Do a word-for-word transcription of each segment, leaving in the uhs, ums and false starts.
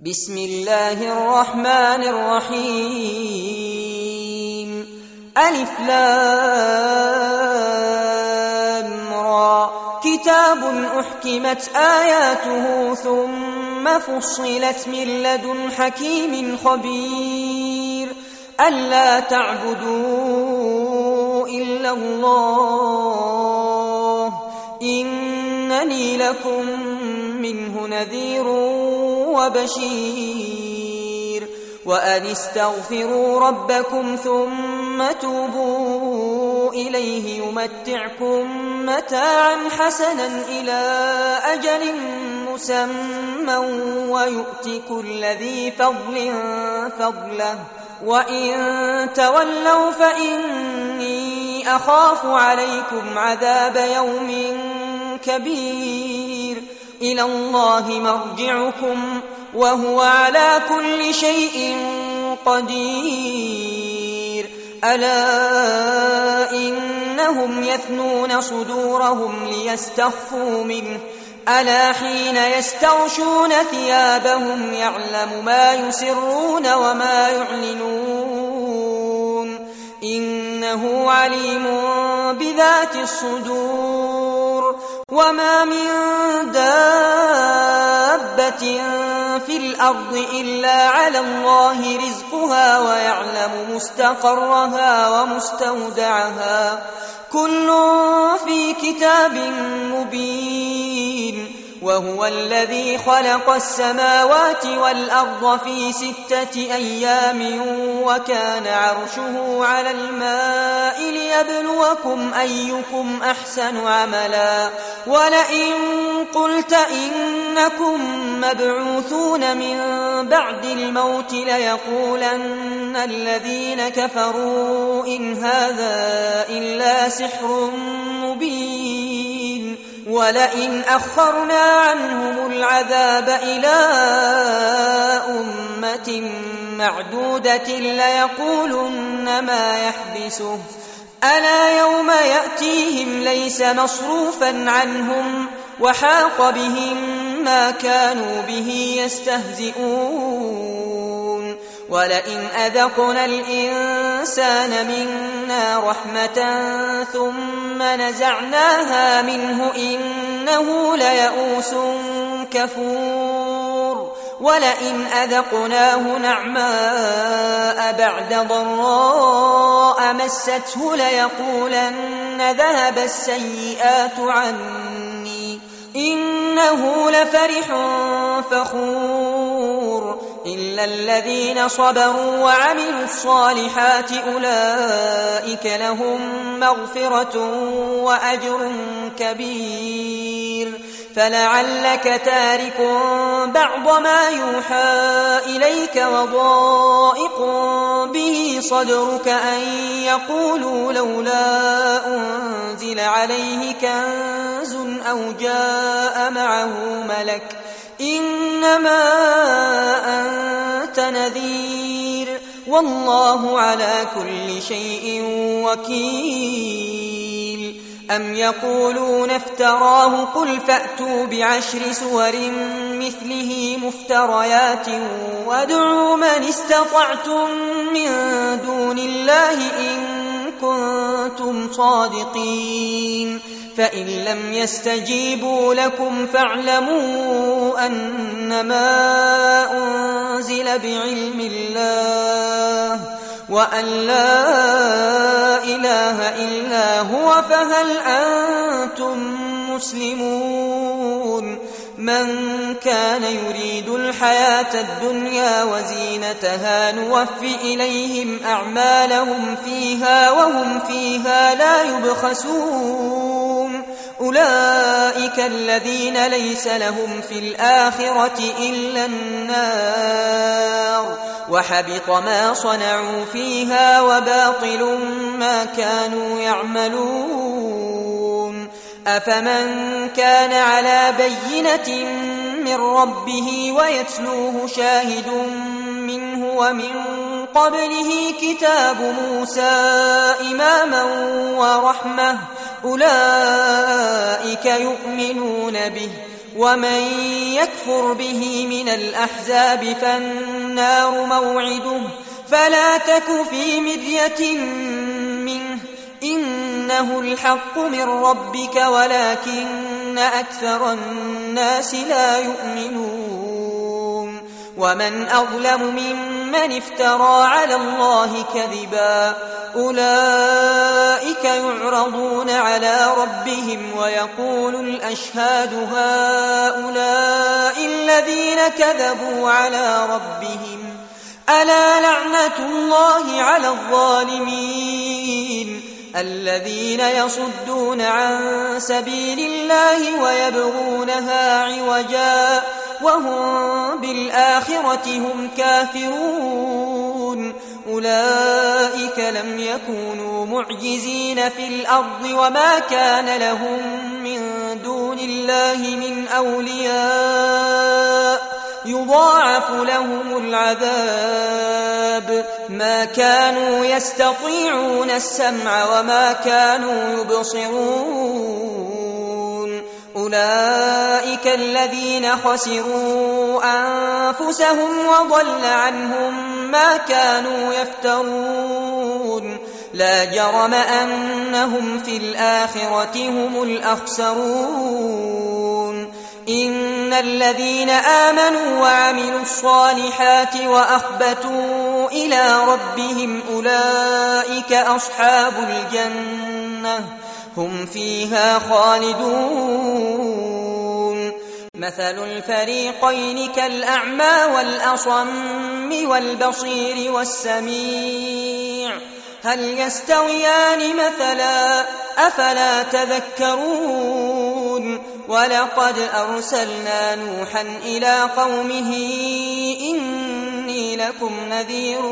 بسم الله الرحمن الرحيم ألف لام را كتاب أحكمت آياته ثم فصلت من لدن حكيم خبير ألا تعبدوا إلا الله إنني لكم منه نذير وبشير وأن استغفروا ربكم ثم توبوا إليه يمتعكم متاعا حسنا إلى أجل مسمى ويؤت كل ذي فضل فضله وإن تولوا فإني أخاف عليكم عذاب يوم كبير إلى الله مرجعكم وهو على كل شيء قدير ألا إنهم يثنون صدورهم ليستخفوا منه ألا حين يستغشون ثيابهم يعلم ما يسرون وما يعلنون إنه عليم بذات الصدور وما من دابة في الأرض إلا على الله رزقها ويعلم مستقرها ومستودعها كل في كتاب مبين وهو الذي خلق السماوات والأرض في ستة أيام وكان عرشه على الماء ليبلوكم أيكم أحسن عملا ولئن قلت إنكم مبعوثون من بعد الموت ليقولن الذين كفروا إن هذا إلا سحر مبين ولئن أخرنا عنهم العذاب إلى أمة معدودة ليقولن ما يحبسه ألا يوم يأتيهم ليس مصروفا عنهم وحاق بهم ما كانوا به يستهزئون ولئن أذقنا الإنسان منا رحمة ثم نزعناها منه إنه ليئوس كفور ولئن أذقناه نعماء بعد ضراء مسته ليقولن ذهب السيئات عني إنه لفرح فخور إلا الذين صبروا وعملوا الصالحات أولئك لهم مغفرة وأجر كبير فلعلك تارك بعض ما يوحى إليك وضائق به صدرك أن يقولوا لولا أنزل عليه كنز أو جاء معه ملك إنما أنت نذير والله على كل شيء وكيل أم يقولون افتراه قل فأتوا بعشر سور مثله مفتريات وادعوا من استطعتم من دون الله إن كنتم صادقين فإن لم يستجيبوا لكم فاعلموا أنما أنزل بعلم الله وأن لا إله إلا هو فهل أنتم مسلمون من كان يريد الحياة الدنيا وزينتها نوفي إليهم أعمالهم فيها وهم فيها لا يبخسون أولئك الذين ليس لهم في الآخرة إلا النار وحبط ما صنعوا فيها وباطل ما كانوا يعملون أفمن كان على بينة من ربه ويتلوه شاهد منه ومن قبله كتاب موسى إماما ورحمة أولئك يؤمنون به ومن يكفر به من الأحزاب فالنار موعده فلا تك في مرية منه إنه الحق من ربك ولكن أكثر الناس لا يؤمنون ومن أظلم ممن افترى على الله كذبا أولئك يعرضون على ربهم ويقول الأشهاد هؤلاء الذين كذبوا على ربهم ألا لعنة الله على الظالمين الذين يصدون عن سبيل الله ويبغونها عوجا وهم بالآخرة هم كافرون أولئك لم يكونوا معجزين في الأرض وما كان لهم من دون الله من أولياء يضاعف لهم العذاب ما كانوا يستطيعون السمع وما كانوا يبصرون أولئك الذين خسروا أنفسهم وضل عنهم ما كانوا يفترون لا جرم أنهم في الآخرة هم الأخسرون إن الذين آمنوا وعملوا الصالحات وأخبتوا إلى ربهم أولئك أصحاب الجنة هم فيها خالدون مثل الفريقين كالأعمى والأصم والبصير والسميع هل يستويان مثلا أفلا تذكرون ولقد أرسلنا نوحا إلى قومه إني لكم نذير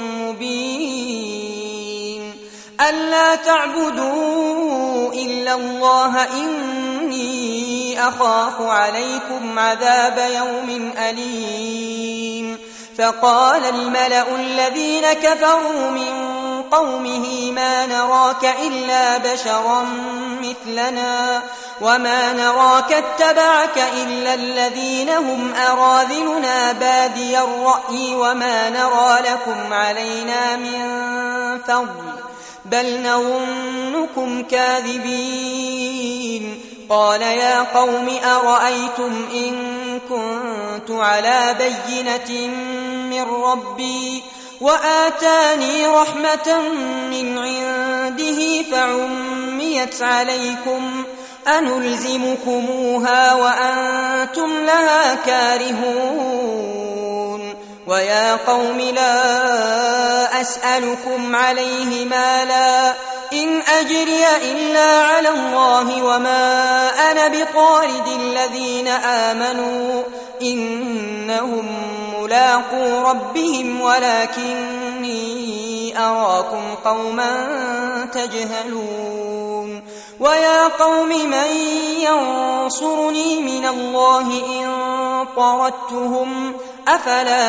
مبين ألا تعبدوا إلا الله إني أخاف عليكم عذاب يوم أليم فقال الملأ الذين كفروا من قومه ما نراك إلا بشرا مثلنا وما نراك اتبعك إلا الذين هم أراذلنا بادي الرأي وما نرى لكم علينا من فضل بل نظنكم كاذبين قال يا قوم أرأيتم إن كنت على بينة من ربي وآتاني رحمة من عنده فعميت عليكم أنلزمكموها وأنتم لها كارهون ويا قوم لا أسألكم عليه مالا إن أجري إلا على الله وما أنا بطارد الذين آمنوا إنهم ملاقو ربهم ولكني أراكم قوما تجهلون ويا قوم من ينصرني من الله إن طردتهم أفلا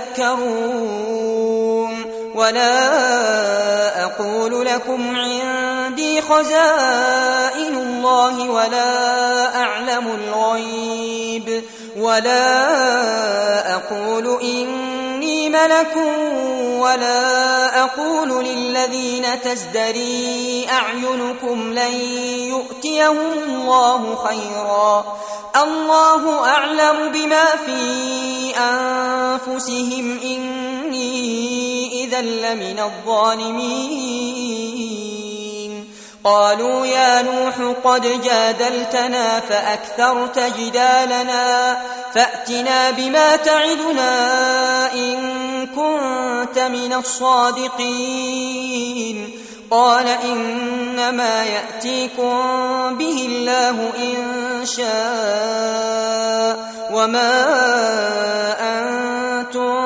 تذكرون ولا أقول لكم عندي خزائن الله ولا أعلم الغيب ولا أقول إني ملك ولا أقول للذين تزدري أعينكم لن يؤتيهم الله خيرا الله أعلم بما في أنفسهم إني إذا لمن الظالمين قالوا يا نوح قد جادلتنا فأكثرت جدالنا فأتنا بما تعدنا إن كنت من الصادقين قال إنما يأتيكم به الله إن شاء وما أنتم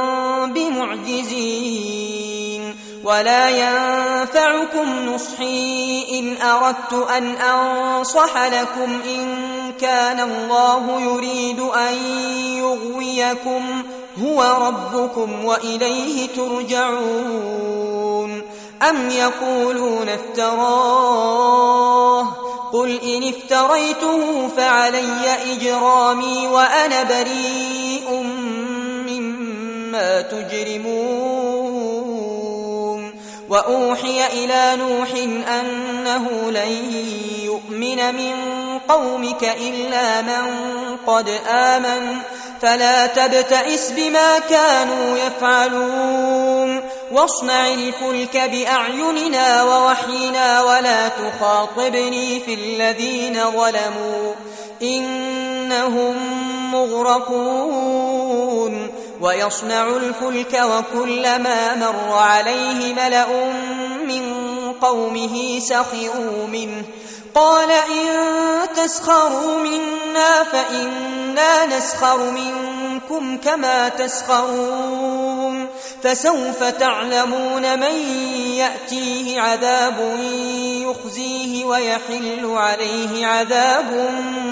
بمعجزين ولا ينفعكم نصحي إن أردت أن أنصح لكم إن كان الله يريد أن يغويكم هو ربكم وإليه ترجعون أم يقولون افتراه قل إن افتريته فعلي إجرامي وأنا بريء مما تجرمون وأوحي إلى نوح أنه لن يؤمن من قومك إلا من قد آمن فلا تبتئس بما كانوا يفعلون واصنع الفلك بأعيننا ووحينا ولا تخاطبني في الذين ظلموا إنهم مغرقون ويصنع الفلك وكلما مر عليه ملأ من قومه سخروا منه قال إن تسخروا منا فإنا نسخر منكم كما تسخرون فسوف تعلمون من يأتيه عذاب يخزيه ويحل عليه عذاب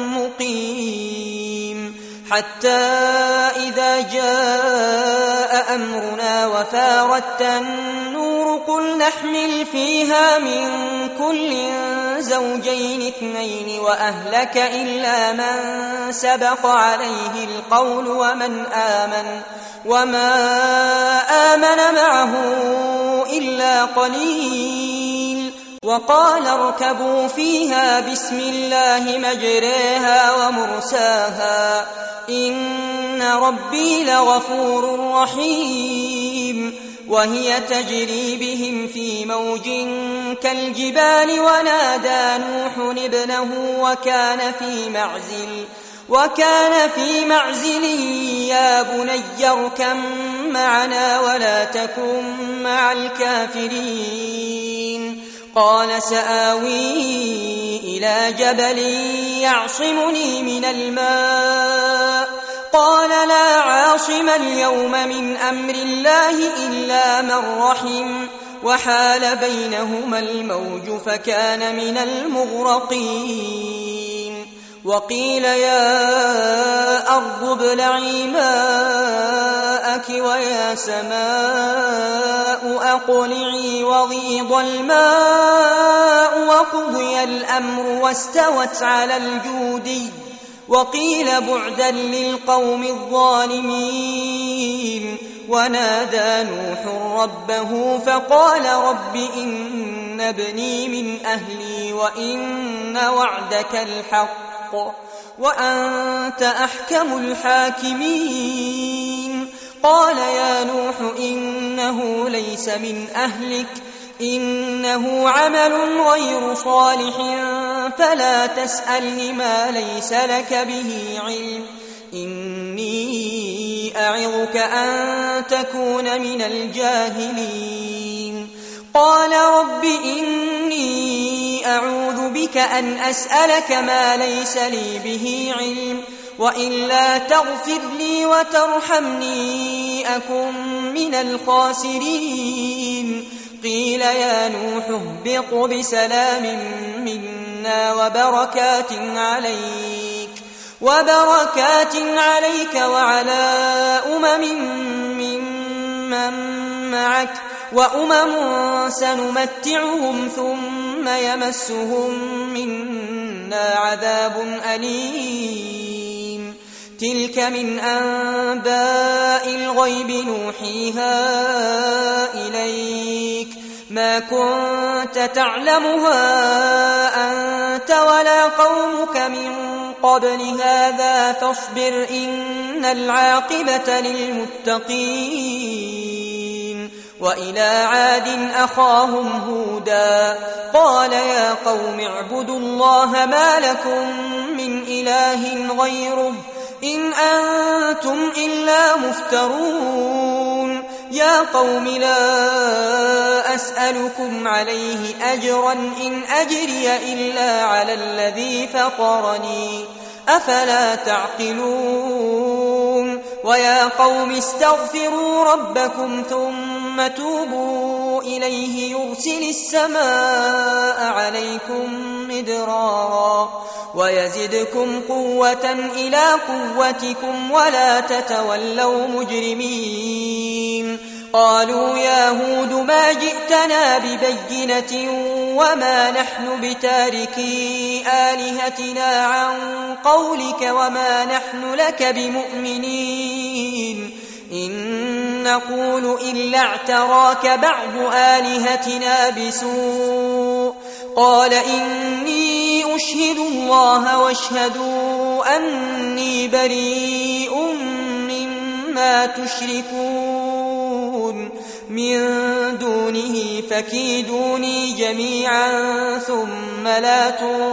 مقيم حتى إذا جاء أمرنا وفارت النور قل نحمل فيها من كل زوجين اثنين وأهلك إلا من سبق عليه القول ومن آمن وما آمن معه إلا قليل وقال اركبوا فيها بسم الله مجريها ومرساها إن ربي لغفور رحيم وهي تجري بهم في موج كالجبال ونادى نوح ابنه وكان في معزل وكان في معزل يا بني اركب معنا ولا تكن مع الكافرين قال سآوي إلى جبل يعصمني من الماء قال لا عاصم اليوم من أمر الله إلا من رحم وحال بينهما الموج فكان من المغرقين وقيل يا أرض ابلعي ماءك ويا سماء أقلعي وغيض الماء وقضي الأمر واستوت على الجودي وقيل بعدا للقوم الظالمين ونادى نوح ربه فقال رب إن ابني من أهلي وإن وعدك الحق وأنت أحكم الحاكمين قال يا نوح إنه ليس من أهلك إنه عمل غير صالح فلا تسألني ما ليس لك به علم إني أعظك أن تكون من الجاهلين قال رب إني أعوذ بك أن أسألك ما ليس لي به علم وإلا تغفر لي وترحمني أكن من الخاسرين قيل يا نوح اهبط بسلام منا وبركات عليك وبركات عليك وعلى أمم ممن معك وأمم سنمتعهم ثم يمسهم منا عذاب أليم تلك من أنباء الغيب نوحيها إليك ما كنت تعلمها أنت ولا قومك من قبل هذا فاصبر إن العاقبة للمتقين وإلى عاد أخاهم هودا قال يا قوم اعبدوا الله ما لكم من إله غيره إن أنتم إلا مفترون يا قوم لا أسألكم عليه أجرا إن أجري إلا على الذي فطرني أفلا تعقلون ويا قوم استغفروا ربكم ثم توبوا إليه يرسل السماء عليكم مدرارا ويزدكم قوة إلى قوتكم ولا تتولوا مجرمين قالوا يا هود ما جئتنا ببينة وما نحن بتاركي آلهتنا عن قولك وما نحن لك بمؤمنين إن نقول إلا اعتراك بعض آلهتنا بسوء قال إني أشهد الله واشهدوا أني بريء مما تشركون من دونه فكيدوني جميعا ثم لا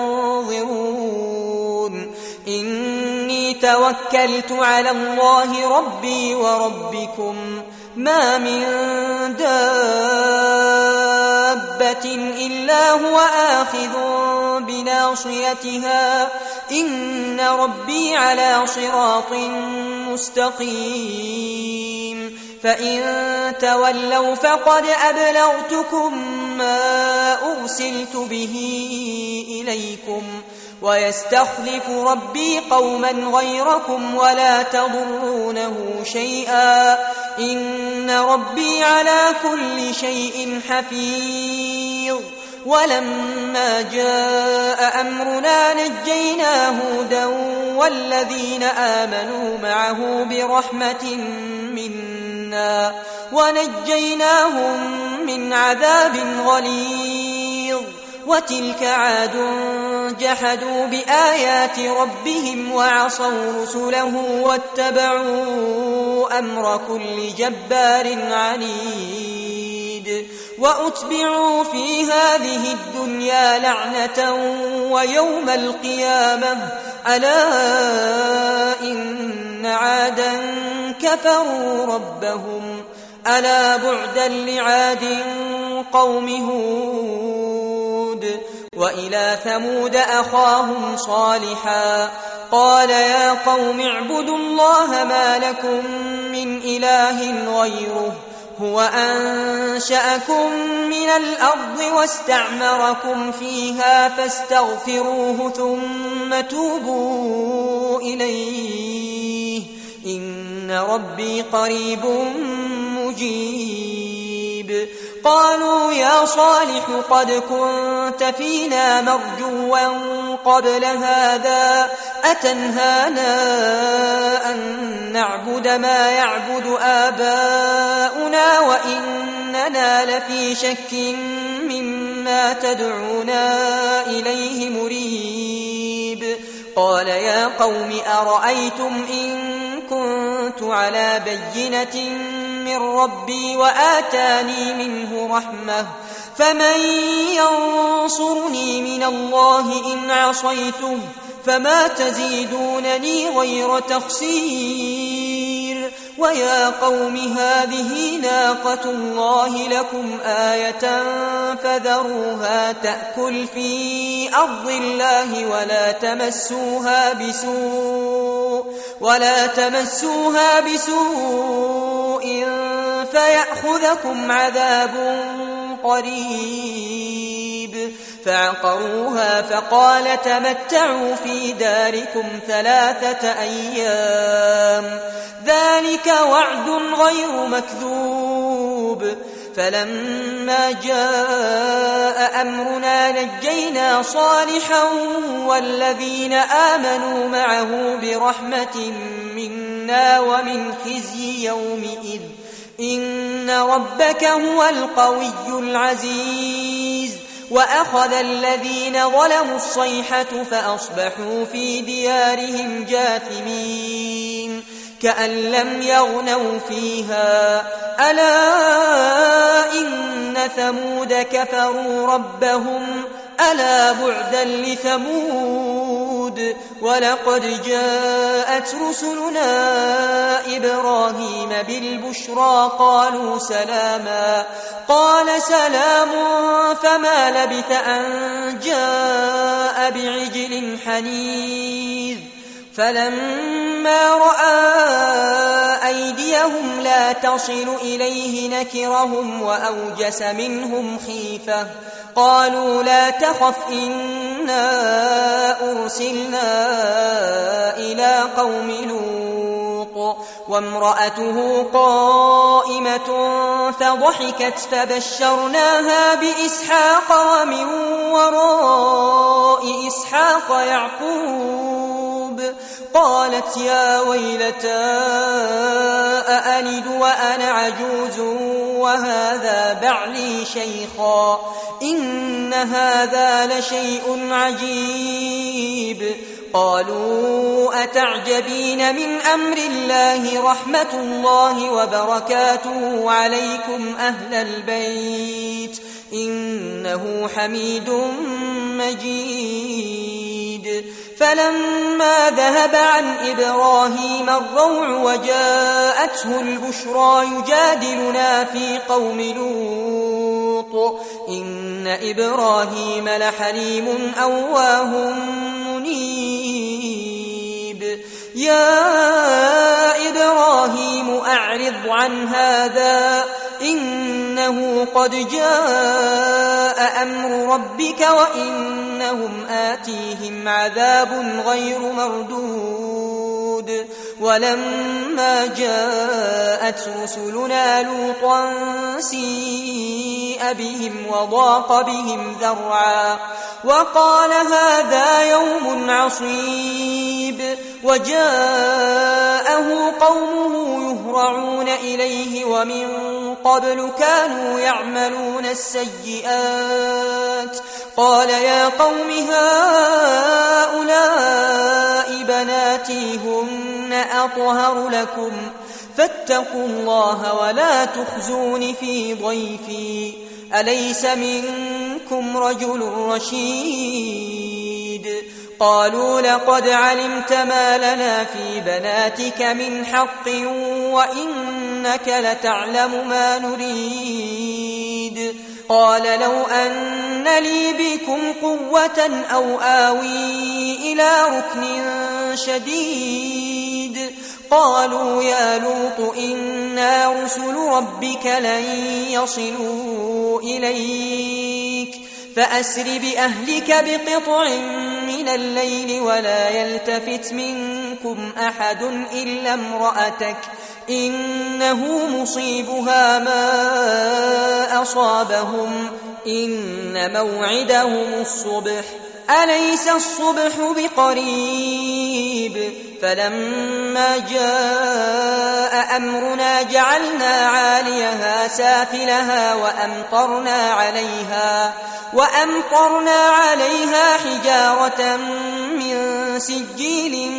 تنظرون إني توكلت على الله ربي وربكم ما من دابة إلا هو آخذ بناصيتها إن ربي على صراط مستقيم فإن تولوا فقد أبلغتكم ما أرسلت به إليكم ويستخلف ربي قوما غيركم ولا تضرونه شيئا إن ربي على كل شيء حفيظ ولما جاء أمرنا نجينا هودا والذين آمنوا معه برحمة منا ونجيناهم من عذاب غليظ وتلك عاد جحدوا بآيات ربهم وعصوا رسله واتبعوا أمر كل جبار عنيد وأتبعوا في هذه الدنيا لعنة ويوم القيامة ألا إن عادا كفروا ربهم ألا بعدا لعاد قوم هود وإلى ثمود أخاهم صالحا قال يا قوم اعبدوا الله ما لكم من إله غيره هو أنشأكم من الأرض واستعمركم فيها فاستغفروه ثم توبوا إليه إن ربي قريب مجيب قالوا يا صالح قد كنت فينا مرجوا قبل هذا أتنهانا أن نعبد ما يعبد آباؤنا وإننا لفي شك مما تدعونا إليه مريب قال يا قوم أرأيتم إن كنت على بينة من ربي وآتاني منه رحمة فمن ينصرني من الله إن عصيته فما تزيدونني غير تخسير ويا قوم هذه ناقة الله لكم آية فذروها تأكل في أرض الله ولا تمسوها بسوء ولا تمسوها بسوء فيأخذكم عذاب قريب فعقروها فقال تمتعوا في داركم ثلاثة أيام ذلك وعد غير مكذوب فلما جاء أمرنا نجينا صالحا والذين آمنوا معه برحمة منا ومن خزي يومئذ إن ربك هو القوي العزيز وأخذ الذين ظلموا الصيحة فأصبحوا في ديارهم جاثمين كأن لم يغنوا فيها ألا إن ثمود كفروا ربهم ألا بعدا لثمود ولقد جاءت رسلنا إبراهيم بالبشرى قالوا سلاما قال سلام فما لبث أن جاء بعجل حنيذ فلما رأى أيديهم لا تصل إليه نكرهم وأوجس منهم خيفة قالوا لا تخف إنا أرسلنا إلى قوم لوط وامرأته قائمة قائمة فضحكت فبشرناها بإسحاق ومن وراء إسحاق يعقوب قالت يا ويلتى أألد وأنا عجوز وهذا بعلي شيخا إن هذا لشيء عجيب قالوا أتعجبين من أمر الله رحمة الله وبركاته عليكم أهل البيت إنه حميد مجيد فلما ذهب عن إبراهيم الروع وجاءته البشرى يجادلنا في قوم لوط إن إبراهيم لحليم أواه منيب يا إبراهيم أعرض عن هذا إنه قد جاء أمر ربك وإنهم آتيهم عذاب غير مردود ولما جاءت رسلنا لوطا سيء بهم وضاق بهم ذرعا وقال هذا يوم عصيب وجاءه قومه يهرعون إليه ومن قبل كانوا يعملون السيئات قال يا قوم هؤلاء بناتي هن أطهر لكم فاتقوا الله ولا تخزون في ضيفي أليس منكم رجل رشيد قالوا لقد علمت ما لنا في بناتك من حق وإنك لتعلم ما نريد قال لو أن لي بكم قوة أو آوي إلى ركن شديد قالوا يا لوط إنا رسل ربك لن يصلوا إليك فأسر بأهلك بقطع من الليل ولا يلتفت منكم أحد إلا امرأتك إنه مصيبها ما أصابهم إن موعدهم الصبح أليس الصبح بقريب فلما جاء أمرنا جعلنا عاليها سافلها وأمطرنا عليها وأمطرنا عليها حجارة من سجيل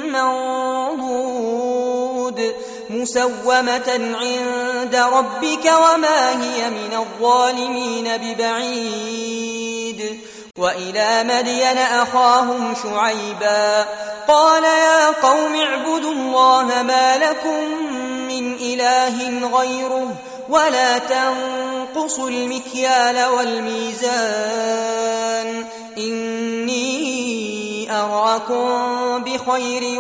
منضود مسومة عند ربك وما هي من الظالمين ببعيد وإلى مدين أخاهم شعيبا قال يا قوم اعبدوا الله ما لكم من إله غيره ولا تنقصوا المكيال والميزان إني أراكم بخير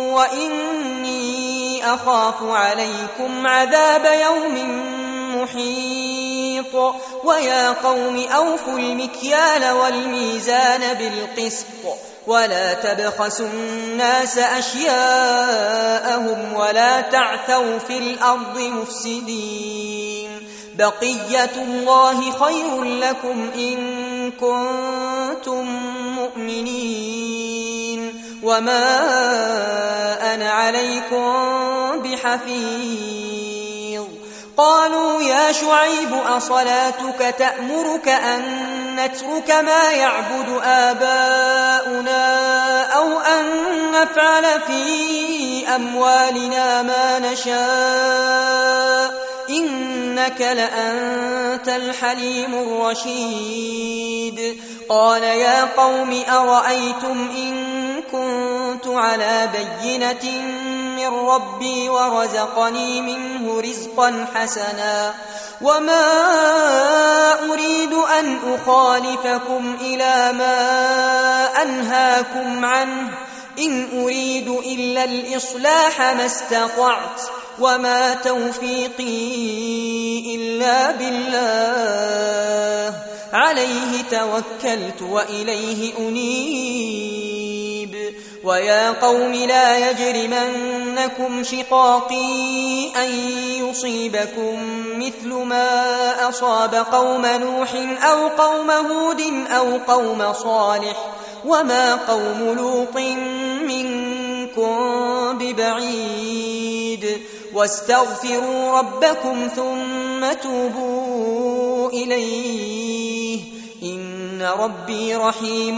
وإني أخاف عليكم عذاب يوم محيط ويا قوم أوفوا المكيال والميزان بالقسط ولا تبخسوا الناس أشياءهم ولا تعثوا في الأرض مفسدين بقية الله خير لكم إن كنتم مؤمنين وما أنا عليكم بحفيظ قالوا يا شعيب أصلاتك تأمرك أن نترك ما يعبد آباؤنا أو أن نفعل في أموالنا ما نشاء إنك لأنت الحليم الرشيد قال يا قوم أرأيتم إن كنت على بينة من ربي ورزقني منه رزقا حسنا وما أريد أن أخالفكم إلى ما أنهاكم عنه إن أريد إلا الإصلاح ما استطعت وما توفيقي إلا بالله عليه توكلت وإليه أنيب ويا قوم لا يجرمنكم شقاقي أن يصيبكم مثل ما أصاب قوم نوح أو قوم هود أو قوم صالح وما قوم لوط منكم ببعيد واستغفروا ربكم ثم توبوا إليه إن ربي رحيم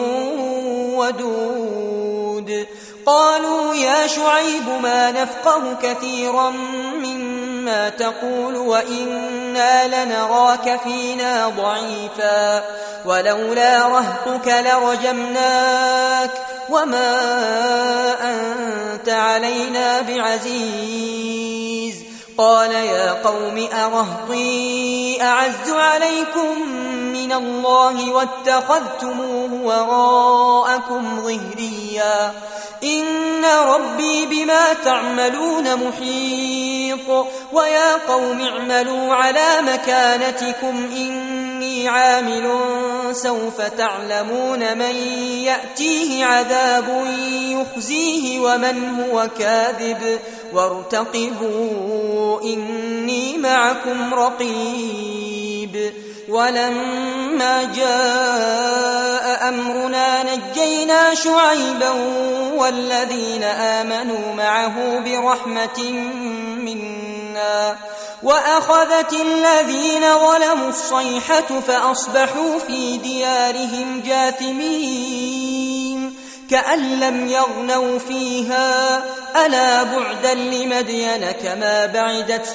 ودود. قالوا يا شعيب ما نفقه كثيرا مما تقول وإنا لنراك فينا ضعيفا ولولا رهطك لرجمناك وما أنت علينا بعزيز. قال يا قوم أرهطي أعز عليكم من الله واتخذتموه وراءكم ظهريا إن ربي بما تعملون محيط. ويا قوم اعملوا على مكانتكم إني عامل سوف تعلمون من يأتيه عذاب يخزيه ومن هو كاذب وارتقبوا إني معكم رقيب. ولما جاء أمرنا نجينا شعيبا والذين آمنوا معه برحمة منا وأخذت الذين ظلموا الصيحة فأصبحوا في ديارهم جاثمين كأن لم يغنوا فيها ألا بعدا لمدين كما بعدت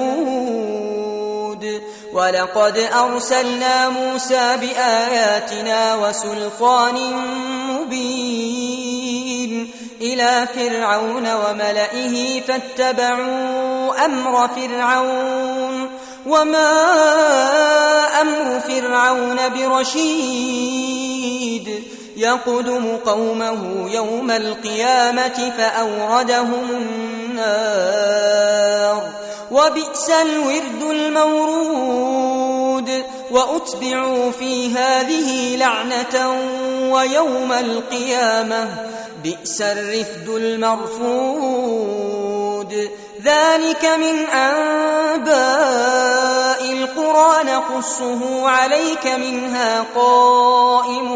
ثمود. ولقد أرسلنا موسى بآياتنا وسلطان مبين إلى فرعون وملئه فاتبعوا أمر فرعون وما أمر فرعون برشيد يقدم قومه يوم القيامة فأوردهم النار وبئس الورد المورود. وأتبعوا في هذه لعنة ويوم القيامة بئس الرفد المرفود. ذلك من أنباء القرى نقصه عليك منها قائم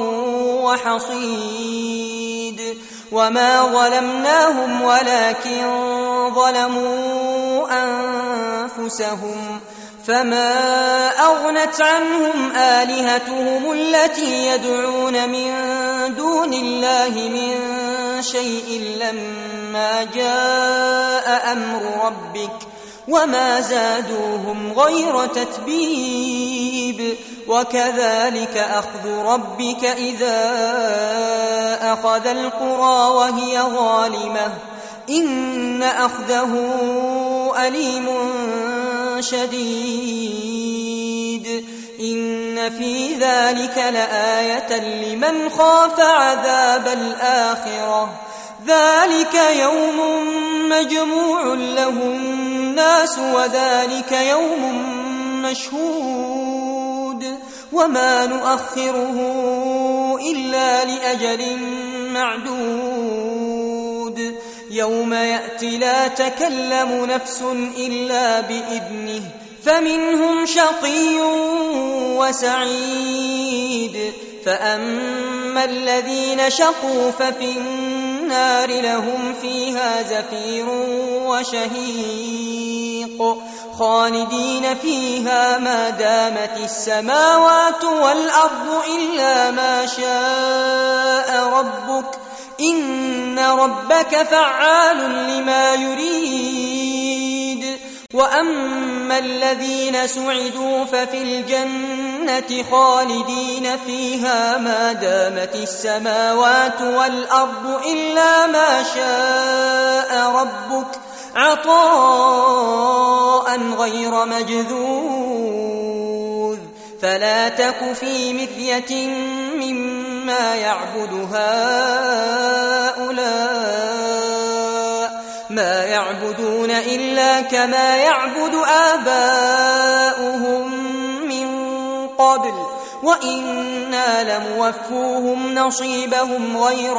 وحصيد. وما ظلمناهم ولكن ظلموا أنفسهم فما أغنت عنهم آلهتهم التي يدعون من دون الله من شيء لما جاء أمر ربك وما زادوهم غير تتبيب. وكذلك أخذ ربك إذا أخذ القرى وهي ظالمة إن أخذه أليم شديد. إن في ذلك لآية لمن خاف عذاب الآخرة ذلك يوم مجموع له الناس وذلك يوم مشهود وما نؤخره إلا لأجل معدود. يوم يأتي لا تكلم نفس إلا بإذنه فمنهم شقي وسعيد. فأما الذين شقوا ففي النار لهم فيها زفير وشهيق خالدين فيها ما دامت السماوات والأرض إلا ما شاء ربك إن ربك فعال لما يريد. وأما الذين سعدوا ففي الجنة خالدين فيها ما دامت السماوات والأرض إلا ما شاء ربك عطاء غير مجذوذ. فلا تك في مرية مما يعبد هؤلاء ما يعبدون إلا كما يعبد آباؤهم من قبل وإنا لموفوهم نصيبهم غير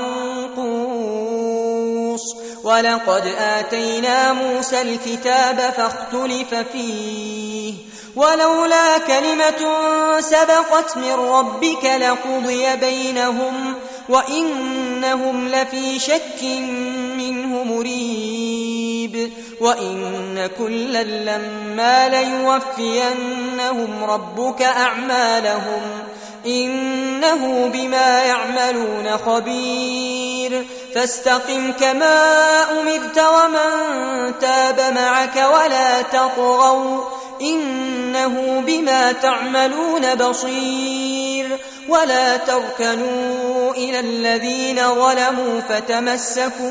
منقوص ولقد آتينا موسى الكتاب فاختلف فيه ولولا كلمة سبقت من ربك لقضي بينهم وإنهم لفي شك منه مريب وإن كلا لما ليوفينهم ربك أعمالهم إنه بما يعملون خبير فاستقم كما أمرت ومن تاب معك ولا تطغوا إنه بما تعملون بصير ولا تركنوا إلى الذين ظلموا فتمسكم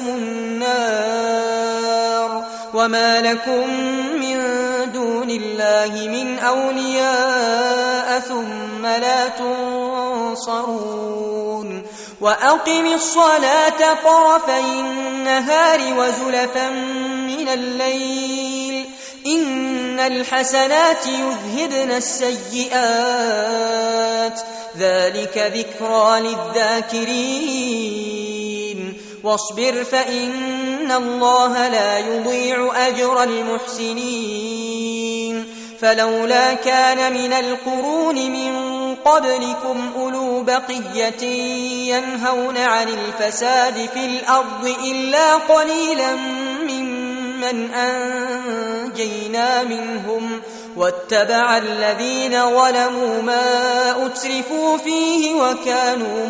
النار وما لكم من دون الله من أولياء ثم لا تنصرون وأقم الصلاة طرفي النهار وزلفا من الليل إن الحسنات يذهبن السيئات ذلك ذكرى للذاكرين واصبر فإن الله لا يضيع أجر المحسنين فلولا كان من القرون من قبلكم أولو بقية ينهون عن الفساد في الأرض إلا قليلا ممن أنجينا منهم واتبع الذين ظلموا ما أترفوا فيه وكانوا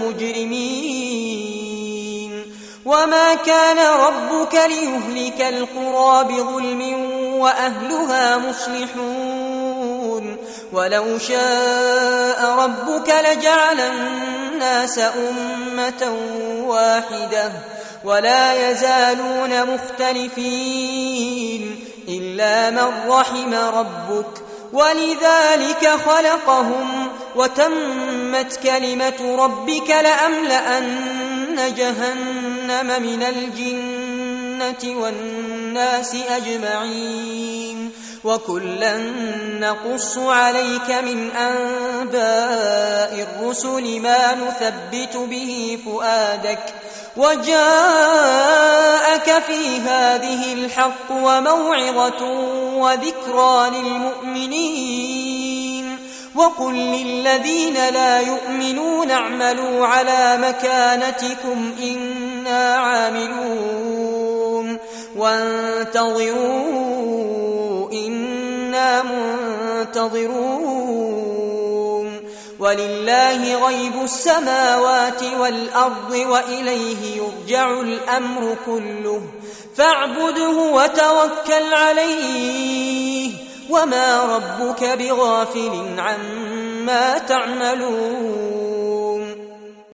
مجرمين وما كان ربك ليهلك القرى بظلم وأهلها مصلحون ولو شاء ربك لجعل الناس أمة واحدة ولا يزالون مختلفين إلا من رحم ربك ولذلك خلقهم وتمت كلمة ربك لأملأن جهنم من الجنة والناس أجمعين وكلا نقص عليك من أنباء الرسل ما نثبت به فؤادك وجاءك في هذه الحق وموعظة وذكرى للمؤمنين وقل للذين لا يؤمنون اعملوا على مكانتكم إنا عاملون وانتظروا إنا منتظرون ولله غيب السماوات والأرض وإليه يرجع الأمر كله فاعبده وتوكل عليه وما ربك بغافل عما تعملون